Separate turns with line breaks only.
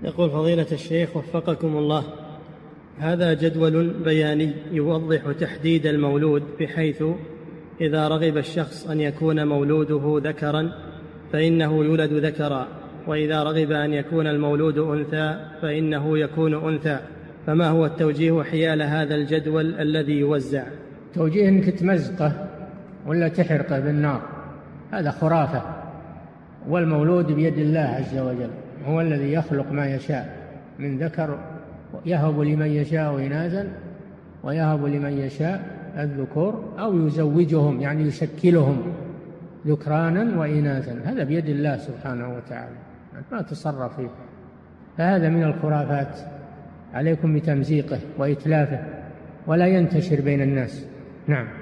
يقول فضيلة الشيخ وفقكم الله، هذا جدول بياني يوضح تحديد المولود، بحيث إذا رغب الشخص أن يكون مولوده ذكرا فإنه يولد ذكرا، وإذا رغب أن يكون المولود أنثى فإنه يكون أنثى، فما هو التوجيه حيال هذا الجدول الذي يوزع؟
توجيه أنك تمزقه ولا تحرقه بالنار، هذا خرافة. والمولود بيد الله عز وجل، هو الذي يخلق ما يشاء من ذكر، يهب لمن يشاء إناثا ويهب لمن يشاء الذكور، أو يزوجهم يعني يشكلهم ذكرانا وإناثا، هذا بيد الله سبحانه وتعالى، ما تصرف فيه. فهذا من الخرافات، عليكم بتمزيقه وإتلافه ولا ينتشر بين الناس. نعم.